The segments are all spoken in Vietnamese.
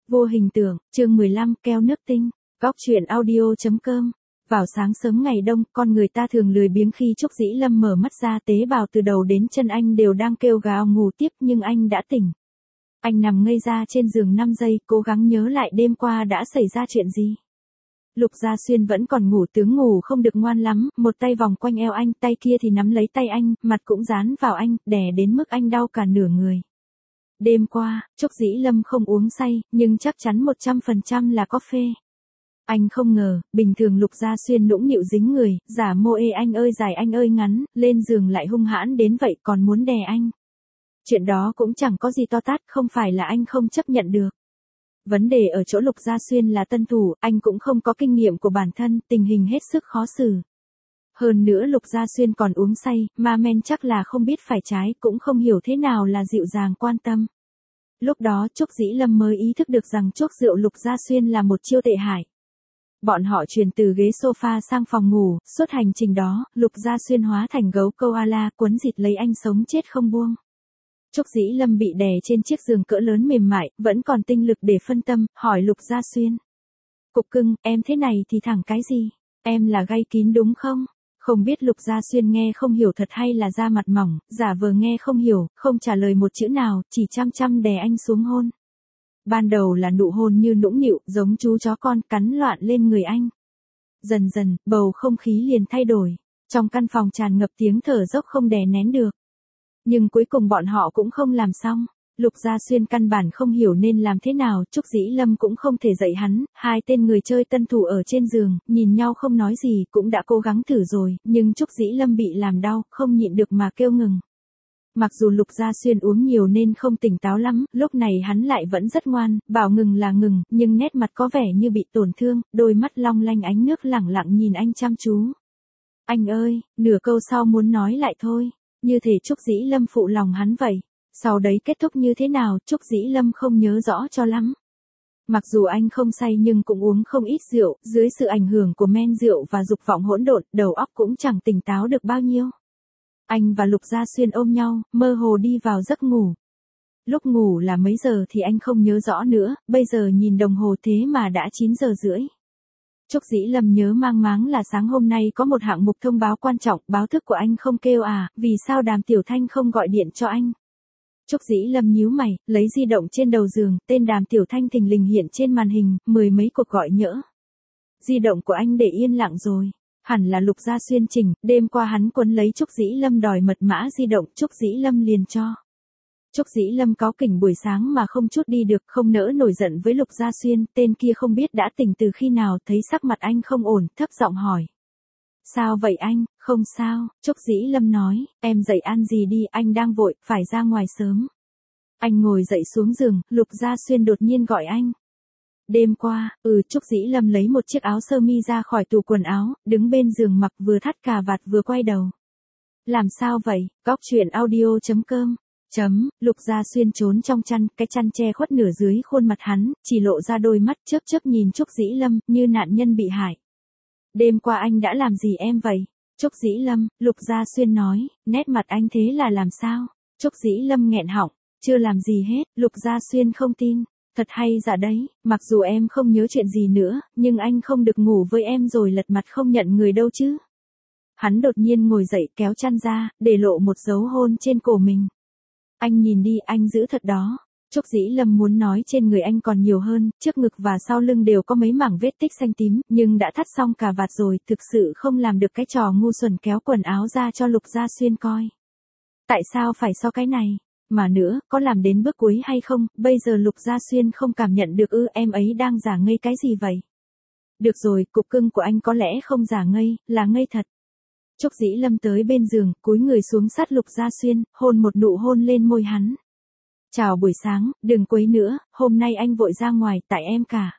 Vô hình tượng, chương 15, keo nước tinh. Góc truyện audio.com. Vào sáng sớm ngày đông, con người ta thường lười biếng khi Trúc Dĩ Lâm mở mắt ra, tế bào từ đầu đến chân anh đều đang kêu gào ngủ tiếp, nhưng anh đã tỉnh. Anh nằm ngây ra trên giường 5 giây, cố gắng nhớ lại đêm qua đã xảy ra chuyện gì. Lục Gia Xuyên vẫn còn ngủ, tướng ngủ không được ngoan lắm, một tay vòng quanh eo anh, tay kia thì nắm lấy tay anh, mặt cũng dán vào anh, đè đến mức anh đau cả nửa người. Đêm qua, Trúc Dĩ Lâm không uống say, nhưng chắc chắn 100% là có phê. Anh không ngờ, bình thường Lục Gia Xuyên nũng nịu dính người, giả mô ê anh ơi dài anh ơi ngắn, lên giường lại hung hãn đến vậy còn muốn đè anh. Chuyện đó cũng chẳng có gì to tát, không phải là anh không chấp nhận được. Vấn đề ở chỗ Lục Gia Xuyên là tân thủ, anh cũng không có kinh nghiệm của bản thân, tình hình hết sức khó xử. Hơn nữa Lục Gia Xuyên còn uống say, ma men chắc là không biết phải trái, cũng không hiểu thế nào là dịu dàng quan tâm. Lúc đó Trúc Dĩ Lâm mới ý thức được rằng chuốc rượu Lục Gia Xuyên là một chiêu tệ hại. Bọn họ chuyển từ ghế sofa sang phòng ngủ, suốt hành trình đó, Lục Gia Xuyên hóa thành gấu koala, quấn dịt lấy anh sống chết không buông. Trúc Dĩ Lâm bị đè trên chiếc giường cỡ lớn mềm mại, vẫn còn tinh lực để phân tâm, hỏi Lục Gia Xuyên. Cục cưng, em thế này thì thẳng cái gì? Em là gay kín đúng không? Không biết Lục Gia Xuyên nghe không hiểu thật hay là da mặt mỏng, giả vờ nghe không hiểu, không trả lời một chữ nào, chỉ chăm chăm đè anh xuống hôn. Ban đầu là nụ hôn như nũng nịu, giống chú chó con, cắn loạn lên người anh. Dần dần, bầu không khí liền thay đổi. Trong căn phòng tràn ngập tiếng thở dốc không đè nén được. Nhưng cuối cùng bọn họ cũng không làm xong. Lục Gia Xuyên căn bản không hiểu nên làm thế nào, Trúc Dĩ Lâm cũng không thể dạy hắn, hai tên người chơi tân thủ ở trên giường, nhìn nhau không nói gì, cũng đã cố gắng thử rồi, nhưng Trúc Dĩ Lâm bị làm đau, không nhịn được mà kêu ngừng. Mặc dù Lục Gia Xuyên uống nhiều nên không tỉnh táo lắm, lúc này hắn lại vẫn rất ngoan, bảo ngừng là ngừng, nhưng nét mặt có vẻ như bị tổn thương, đôi mắt long lanh ánh nước lẳng lặng nhìn anh chăm chú. Anh ơi, nửa câu sau muốn nói lại thôi, như thể Trúc Dĩ Lâm phụ lòng hắn vậy. Sau đấy kết thúc như thế nào, Trúc Dĩ Lâm không nhớ rõ cho lắm. Mặc dù anh không say nhưng cũng uống không ít rượu, dưới sự ảnh hưởng của men rượu và dục vọng hỗn độn, đầu óc cũng chẳng tỉnh táo được bao nhiêu. Anh và Lục Gia Xuyên ôm nhau, mơ hồ đi vào giấc ngủ. Lúc ngủ là mấy giờ thì anh không nhớ rõ nữa, bây giờ nhìn đồng hồ thế mà đã 9 giờ rưỡi. Trúc Dĩ Lâm nhớ mang máng là sáng hôm nay có một hạng mục thông báo quan trọng, báo thức của anh không kêu à, vì sao Đàm Tiểu Thanh không gọi điện cho anh? Trúc Dĩ Lâm nhíu mày, lấy di động trên đầu giường, tên Đàm Tiểu Thanh thình lình hiện trên màn hình, mười mấy cuộc gọi nhỡ. Di động của anh để yên lặng rồi. Hẳn là Lục Gia Xuyên chỉnh, đêm qua hắn quấn lấy Trúc Dĩ Lâm đòi mật mã di động, Trúc Dĩ Lâm liền cho. Trúc Dĩ Lâm cáu kỉnh buổi sáng mà không chút đi được, không nỡ nổi giận với Lục Gia Xuyên, tên kia không biết đã tỉnh từ khi nào, thấy sắc mặt anh không ổn, thấp giọng hỏi. Sao vậy anh? Không sao, Trúc Dĩ Lâm nói, em dậy ăn gì đi, anh đang vội, phải ra ngoài sớm. Anh ngồi dậy xuống giường, Lục Gia Xuyên đột nhiên gọi anh. Đêm qua, Trúc Dĩ Lâm lấy một chiếc áo sơ mi ra khỏi tủ quần áo, đứng bên giường mặc vừa thắt cà vạt vừa quay đầu. Làm sao vậy? Góc truyện audio.com. Lục Gia Xuyên trốn trong chăn, cái chăn che khuất nửa dưới khuôn mặt hắn, chỉ lộ ra đôi mắt chớp chớp nhìn Trúc Dĩ Lâm, như nạn nhân bị hại. Đêm qua anh đã làm gì em vậy? Trúc Dĩ Lâm, Lục Gia Xuyên nói, nét mặt anh thế là làm sao? Trúc Dĩ Lâm nghẹn họng, chưa làm gì hết, Lục Gia Xuyên không tin. Thật hay giả đấy, mặc dù em không nhớ chuyện gì nữa, nhưng anh không được ngủ với em rồi lật mặt không nhận người đâu chứ. Hắn đột nhiên ngồi dậy kéo chăn ra, để lộ một dấu hôn trên cổ mình. Anh nhìn đi, anh giữ thật đó. Trúc Dĩ Lâm muốn nói trên người anh còn nhiều hơn, trước ngực và sau lưng đều có mấy mảng vết tích xanh tím, nhưng đã thắt xong cà vạt rồi, thực sự không làm được cái trò ngu xuẩn kéo quần áo ra cho Lục Gia Xuyên coi. Tại sao phải so cái này? Mà nữa, có làm đến bước cuối hay không, bây giờ Lục Gia Xuyên không cảm nhận được em ấy đang giả ngây cái gì vậy? Được rồi, cục cưng của anh có lẽ không giả ngây, là ngây thật. Trúc Dĩ Lâm tới bên giường, cúi người xuống sát Lục Gia Xuyên, hôn một nụ hôn lên môi hắn. Chào buổi sáng, đừng quấy nữa, hôm nay anh vội ra ngoài, tại em cả.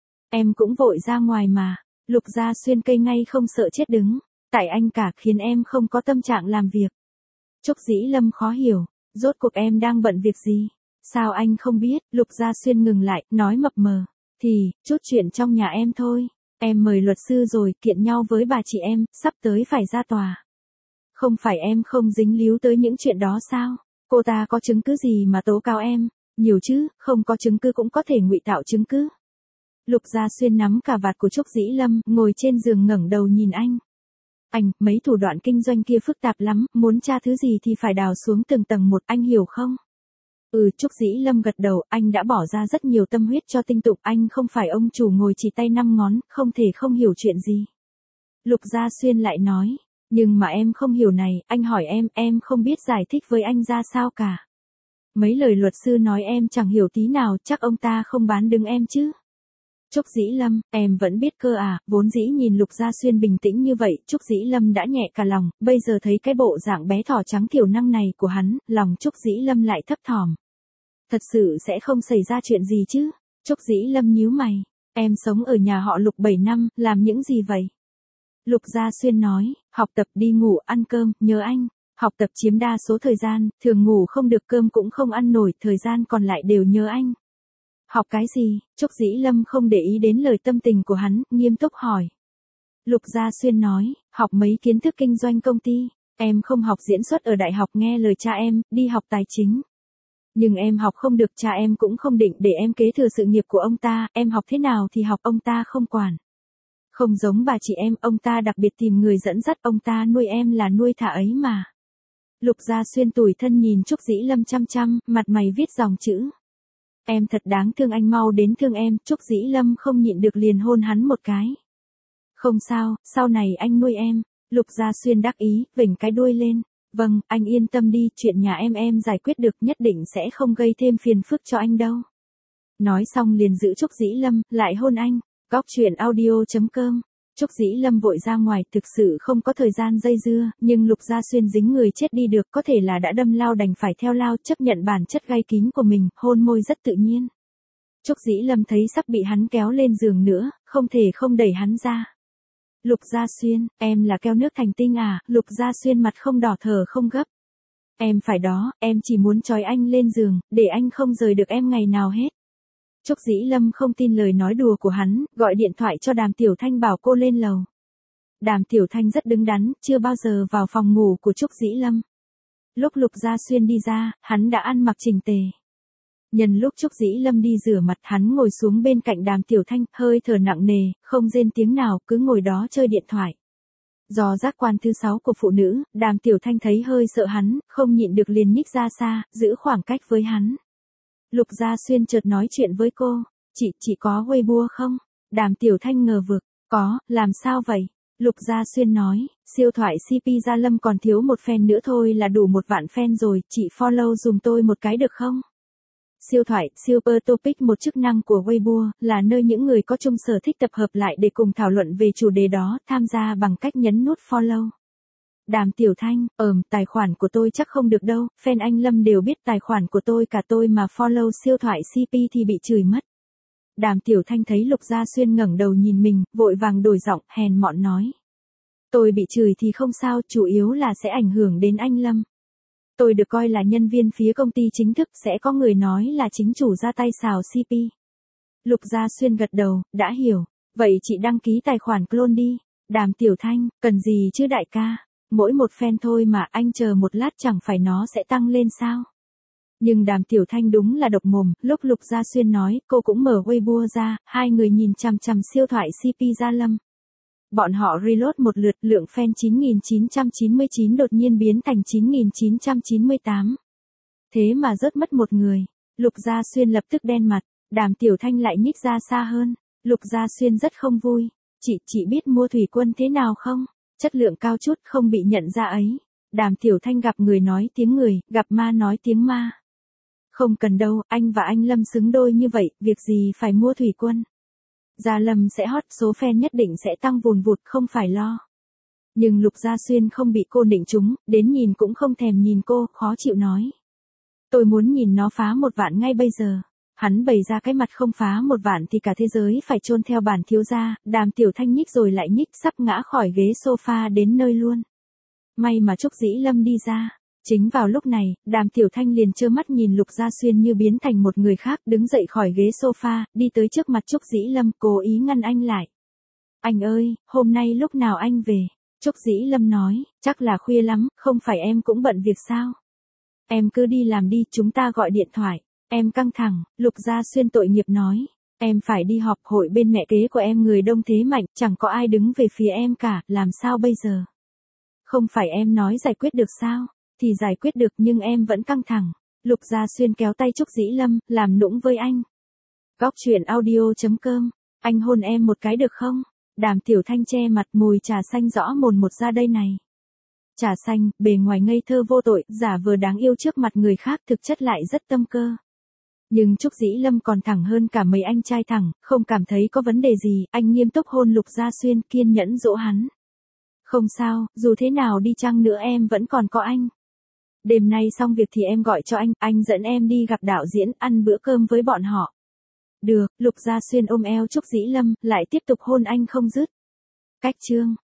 Em cũng vội ra ngoài mà. Lục Gia Xuyên cây ngay không sợ chết đứng. Tại anh cả khiến em không có tâm trạng làm việc. Trúc Dĩ Lâm khó hiểu. Rốt cuộc em đang bận việc gì? Sao anh không biết? Lục Gia Xuyên ngừng lại, nói mập mờ. Thì, chút chuyện trong nhà em thôi. Em mời luật sư rồi, kiện nhau với bà chị em, sắp tới phải ra tòa. Không phải em không dính líu tới những chuyện đó sao? Cô ta có chứng cứ gì mà tố cáo em? Nhiều chứ, không có chứng cứ cũng có thể ngụy tạo chứng cứ. Lục Gia Xuyên nắm cà vạt của Trúc Dĩ Lâm, ngồi trên giường ngẩng đầu nhìn anh. Anh, mấy thủ đoạn kinh doanh kia phức tạp lắm, muốn tra thứ gì thì phải đào xuống từng tầng một, anh hiểu không? Trúc Dĩ Lâm gật đầu, anh đã bỏ ra rất nhiều tâm huyết cho Tinh Tụng, anh không phải ông chủ ngồi chỉ tay 5 ngón, không thể không hiểu chuyện gì. Lục Gia Xuyên lại nói, nhưng mà em không hiểu này, anh hỏi em không biết giải thích với anh ra sao cả. Mấy lời luật sư nói em chẳng hiểu tí nào, chắc ông ta không bán đứng em chứ. Trúc Dĩ Lâm, em vẫn biết cơ à, vốn dĩ nhìn Lục Gia Xuyên bình tĩnh như vậy, Trúc Dĩ Lâm đã nhẹ cả lòng, bây giờ thấy cái bộ dạng bé thỏ trắng thiểu năng này của hắn, lòng Trúc Dĩ Lâm lại thấp thỏm. Thật sự sẽ không xảy ra chuyện gì chứ? Trúc Dĩ Lâm nhíu mày, em sống ở nhà họ Lục 7 năm, làm những gì vậy? Lục Gia Xuyên nói, học tập, đi ngủ, ăn cơm, nhớ anh. Học tập chiếm đa số thời gian, thường ngủ không được, cơm cũng không ăn nổi, thời gian còn lại đều nhớ anh. Học cái gì? Trúc Dĩ Lâm không để ý đến lời tâm tình của hắn, nghiêm túc hỏi. Lục Gia Xuyên nói, học mấy kiến thức kinh doanh công ty. Em không học diễn xuất ở đại học, nghe lời cha em, đi học tài chính. Nhưng em học không được, cha em cũng không định để em kế thừa sự nghiệp của ông ta, em học thế nào thì học, ông ta không quản. Không giống bà chị em, ông ta đặc biệt tìm người dẫn dắt, ông ta nuôi em là nuôi thả ấy mà. Lục Gia Xuyên tủi thân nhìn Trúc Dĩ Lâm chăm chăm, mặt mày viết dòng chữ. Em thật đáng thương, anh mau đến thương em. Trúc Dĩ Lâm không nhịn được liền hôn hắn một cái. Không sao, sau này anh nuôi em. Lục Gia Xuyên đắc ý, vểnh cái đuôi lên. Vâng, anh yên tâm đi, chuyện nhà em giải quyết được, nhất định sẽ không gây thêm phiền phức cho anh đâu. Nói xong liền giữ Trúc Dĩ Lâm, lại hôn anh. Góc truyện audio.com. Trúc Dĩ Lâm vội ra ngoài, thực sự không có thời gian dây dưa, nhưng Lục Gia Xuyên dính người chết đi được, có thể là đã đâm lao đành phải theo lao, chấp nhận bản chất gay kín của mình, hôn môi rất tự nhiên. Trúc Dĩ Lâm thấy sắp bị hắn kéo lên giường nữa, không thể không đẩy hắn ra. Lục Gia Xuyên, em là keo nước thành tinh à? Lục Gia Xuyên mặt không đỏ thở không gấp. Em phải đó, em chỉ muốn trói anh lên giường, để anh không rời được em ngày nào hết. Trúc Dĩ Lâm không tin lời nói đùa của hắn, gọi điện thoại cho Đàm Tiểu Thanh bảo cô lên lầu. Đàm Tiểu Thanh rất đứng đắn, chưa bao giờ vào phòng ngủ của Trúc Dĩ Lâm. Lúc Lục Gia Xuyên đi ra, hắn đã ăn mặc chỉnh tề. Nhân lúc Trúc Dĩ Lâm đi rửa mặt, hắn ngồi xuống bên cạnh Đàm Tiểu Thanh, hơi thở nặng nề, không rên tiếng nào, cứ ngồi đó chơi điện thoại. Do giác quan thứ 6 của phụ nữ, Đàm Tiểu Thanh thấy hơi sợ hắn, không nhịn được liền nhích ra xa, giữ khoảng cách với hắn. Lục Gia Xuyên chợt nói chuyện với cô, chị có Weibo không? Đàm Tiểu Thanh ngờ vực, có, làm sao vậy? Lục Gia Xuyên nói, siêu thoại CP Gia Lâm còn thiếu một fan nữa thôi là đủ 1 vạn fan rồi, chị follow dùm tôi một cái được không? Siêu thoại, Super Topic, một chức năng của Weibo, là nơi những người có chung sở thích tập hợp lại để cùng thảo luận về chủ đề đó, tham gia bằng cách nhấn nút follow. Đàm Tiểu Thanh, tài khoản của tôi chắc không được đâu, fan anh Lâm đều biết tài khoản của tôi, cả tôi mà follow siêu thoại CP thì bị chửi mất. Đàm Tiểu Thanh thấy Lục Gia Xuyên ngẩng đầu nhìn mình, vội vàng đổi giọng, hèn mọn nói. Tôi bị chửi thì không sao, chủ yếu là sẽ ảnh hưởng đến anh Lâm. Tôi được coi là nhân viên phía công ty chính thức, sẽ có người nói là chính chủ ra tay xào CP. Lục Gia Xuyên gật đầu, đã hiểu. Vậy chị đăng ký tài khoản clone đi. Đàm Tiểu Thanh, cần gì chứ đại ca? Mỗi một fan thôi mà, anh chờ một lát chẳng phải nó sẽ tăng lên sao? Nhưng Đàm Tiểu Thanh đúng là độc mồm, lúc Lục Gia Xuyên nói, cô cũng mở Weibo ra, hai người nhìn chằm chằm siêu thoại CP Gia Lâm. Bọn họ reload một lượt, lượng fan 9.999 đột nhiên biến thành 9.998. Thế mà rớt mất một người. Lục Gia Xuyên lập tức đen mặt, Đàm Tiểu Thanh lại nhích ra xa hơn. Lục Gia Xuyên rất không vui. Chị biết mua thủy quân thế nào không? Chất lượng cao chút, không bị nhận ra ấy. Đàm Tiểu Thanh gặp người nói tiếng người, gặp ma nói tiếng ma. Không cần đâu, anh và anh Lâm xứng đôi như vậy, việc gì phải mua thủy quân. Gia Lâm sẽ hot, số fan nhất định sẽ tăng vùn vụt, không phải lo. Nhưng Lục Gia Xuyên không bị cô định trúng, đến nhìn cũng không thèm nhìn cô, khó chịu nói. Tôi muốn nhìn nó phá 1 vạn ngay bây giờ. Hắn bày ra cái mặt không phá 1 vạn thì cả thế giới phải chôn theo bản thiếu gia. Đàm Tiểu Thanh nhích rồi lại nhích, sắp ngã khỏi ghế sofa đến nơi luôn. May mà Trúc Dĩ Lâm đi ra. Chính vào lúc này, Đàm Tiểu Thanh liền trơ mắt nhìn Lục Gia Xuyên như biến thành một người khác, đứng dậy khỏi ghế sofa, đi tới trước mặt Trúc Dĩ Lâm, cố ý ngăn anh lại. Anh ơi, hôm nay lúc nào anh về? Trúc Dĩ Lâm nói, chắc là khuya lắm, không phải em cũng bận việc sao? Em cứ đi làm đi, chúng ta gọi điện thoại. Em căng thẳng, Lục Gia Xuyên tội nghiệp nói. Em phải đi họp hội bên mẹ kế của em, người đông thế mạnh, chẳng có ai đứng về phía em cả, làm sao bây giờ? Không phải em nói giải quyết được sao? Thì giải quyết được nhưng em vẫn căng thẳng. Lục Gia Xuyên kéo tay Trúc Dĩ Lâm, làm nũng với anh. Góc truyện audio.com. Anh hôn em một cái được không? Đàm Tiểu Thanh che mặt, mùi trà xanh rõ mồn một ra đây này. Trà xanh, bề ngoài ngây thơ vô tội, giả vờ đáng yêu trước mặt người khác, thực chất lại rất tâm cơ. Nhưng Trúc Dĩ Lâm còn thẳng hơn cả mấy anh trai thẳng, không cảm thấy có vấn đề gì, anh nghiêm túc hôn Lục Gia Xuyên, kiên nhẫn dỗ hắn. Không sao, dù thế nào đi chăng nữa em vẫn còn có anh. Đêm nay xong việc thì em gọi cho anh dẫn em đi gặp đạo diễn, ăn bữa cơm với bọn họ. Được, Lục Gia Xuyên ôm eo Trúc Dĩ Lâm, lại tiếp tục hôn anh không dứt. Cách chương